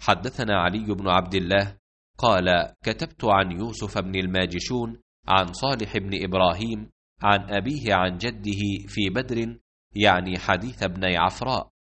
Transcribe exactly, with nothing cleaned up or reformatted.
حدثنا علي بن عبد الله قال: كتبت عن يوسف بن الماجشون عن صالح بن إبراهيم عن أبيه عن جده في بدر، يعني حديث ابني عفراء،